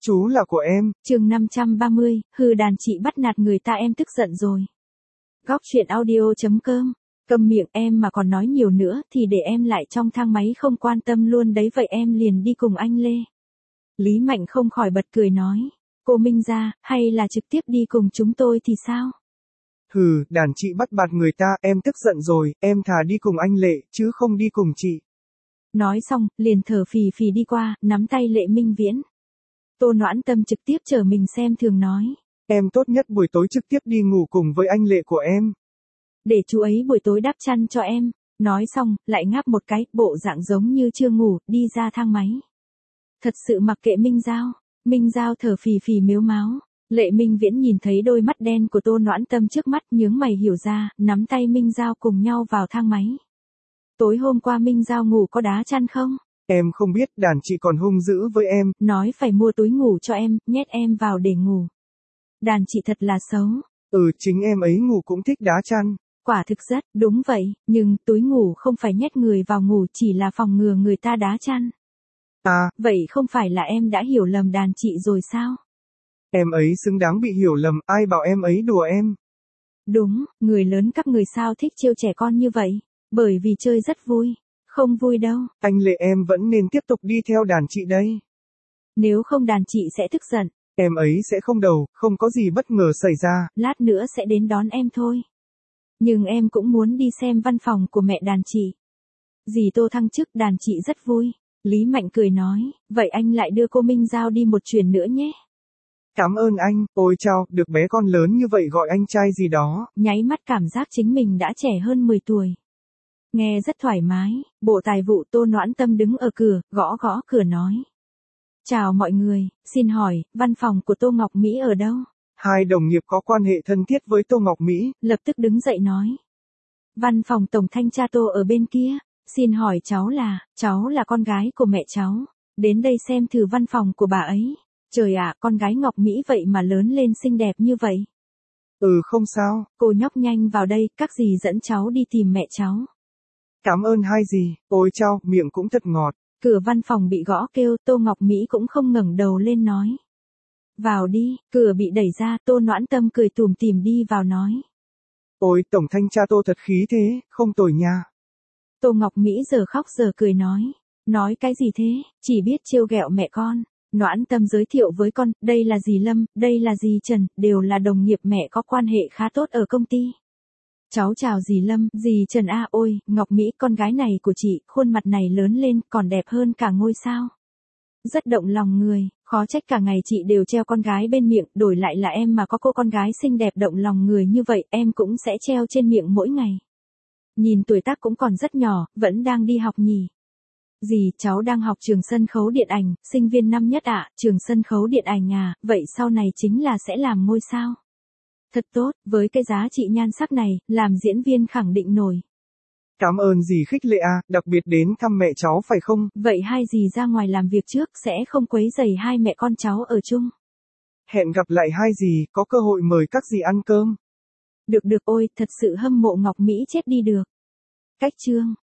Chú là của em. Chương 530, hừ đàn chị bắt nạt người ta em tức giận rồi. Góc truyện audio.com. Câm miệng, em mà còn nói nhiều nữa thì để em lại trong thang máy không quan tâm luôn đấy, vậy em liền đi cùng anh Lê. Lý Mạnh không khỏi bật cười nói, cô Minh ra, hay là trực tiếp đi cùng chúng tôi thì sao? Hừ, đàn chị bắt nạt người ta, em tức giận rồi, em thà đi cùng anh Lệ, chứ không đi cùng chị. Nói xong, liền thở phì phì đi qua, nắm tay Lệ Minh Viễn. Tô Noãn Tâm trực tiếp chờ mình xem thường nói. Em tốt nhất buổi tối trực tiếp đi ngủ cùng với anh Lệ của em. Để chú ấy buổi tối đắp chăn cho em. Nói xong, lại ngáp một cái, bộ dạng giống như chưa ngủ, đi ra thang máy. Thật sự mặc kệ Minh Giao. Minh Giao thở phì phì mếu máo. Lệ Minh Viễn nhìn thấy đôi mắt đen của Tô Noãn Tâm trước mắt, nhướng mày hiểu ra, nắm tay Minh Giao cùng nhau vào thang máy. Tối hôm qua Minh Giao ngủ có đá chăn không? Em không biết, đàn chị còn hung dữ với em. Nói phải mua túi ngủ cho em, nhét em vào để ngủ. Đàn chị thật là xấu. Chính em ấy ngủ cũng thích đá chăn. Quả thực rất, đúng vậy, nhưng túi ngủ không phải nhét người vào ngủ, chỉ là phòng ngừa người ta đá chăn. À, vậy không phải là em đã hiểu lầm đàn chị rồi sao? Em ấy xứng đáng bị hiểu lầm, ai bảo em ấy đùa em. Đúng, người lớn các người sao thích trêu trẻ con như vậy? Bởi vì chơi rất vui. Không vui đâu. Anh Lệ em vẫn nên tiếp tục đi theo đàn chị đây. Nếu không đàn chị sẽ tức giận. Em ấy sẽ không đầu, không có gì bất ngờ xảy ra. Lát nữa sẽ đến đón em thôi. Nhưng em cũng muốn đi xem văn phòng của mẹ đàn chị. Dì Tô thăng chức đàn chị rất vui. Lý Mạnh cười nói, vậy anh lại đưa cô Minh Giao đi một chuyến nữa nhé. Cảm ơn anh, ôi chao, được bé con lớn như vậy gọi anh trai gì đó. Nháy mắt cảm giác chính mình đã trẻ hơn 10 tuổi. Nghe rất thoải mái, bộ tài vụ Tô Noãn Tâm đứng ở cửa, gõ gõ cửa nói. Chào mọi người, xin hỏi, văn phòng của Tô Ngọc Mỹ ở đâu? Hai đồng nghiệp có quan hệ thân thiết với Tô Ngọc Mỹ. Lập tức đứng dậy nói. Văn phòng Tổng Thanh tra Tô ở bên kia, xin hỏi cháu là con gái của mẹ cháu. Đến đây xem thử văn phòng của bà ấy. Trời ạ, con gái Ngọc Mỹ vậy mà lớn lên xinh đẹp như vậy. Không sao. Cô nhóc nhanh vào đây, các dì dẫn cháu đi tìm mẹ cháu. Cảm ơn hai dì, ôi chao, miệng cũng thật ngọt. Cửa văn phòng bị gõ kêu, Tô Ngọc Mỹ cũng không ngẩng đầu lên nói. Vào đi, cửa bị đẩy ra, Tô Noãn Tâm cười tủm tỉm đi vào nói. Ôi, Tổng Thanh tra Tô thật khí thế, không tồi nha. Tô Ngọc Mỹ giờ khóc giờ cười nói. Nói cái gì thế, chỉ biết trêu ghẹo mẹ con. Noãn Tâm giới thiệu với con, đây là dì Lâm, đây là dì Trần, đều là đồng nghiệp mẹ có quan hệ khá tốt ở công ty. Cháu chào dì Lâm, dì Trần a, ôi, Ngọc Mỹ, con gái này của chị, khuôn mặt này lớn lên còn đẹp hơn cả ngôi sao. Rất động lòng người, khó trách cả ngày chị đều treo con gái bên miệng, đổi lại là em mà có cô con gái xinh đẹp động lòng người như vậy, em cũng sẽ treo trên miệng mỗi ngày. Nhìn tuổi tác cũng còn rất nhỏ, vẫn đang đi học nhỉ. Dì, cháu đang học trường sân khấu điện ảnh, sinh viên năm nhất ạ, trường sân khấu điện ảnh à, vậy sau này chính là sẽ làm ngôi sao. Thật tốt, với cái giá trị nhan sắc này, làm diễn viên khẳng định nổi. Cảm ơn dì khích lệ à, đặc biệt đến thăm mẹ cháu phải không? Vậy hai dì ra ngoài làm việc trước, sẽ không quấy rầy hai mẹ con cháu ở chung. Hẹn gặp lại hai dì, có cơ hội mời các dì ăn cơm. Được ôi, thật sự hâm mộ Ngọc Mỹ chết đi được. Cách chương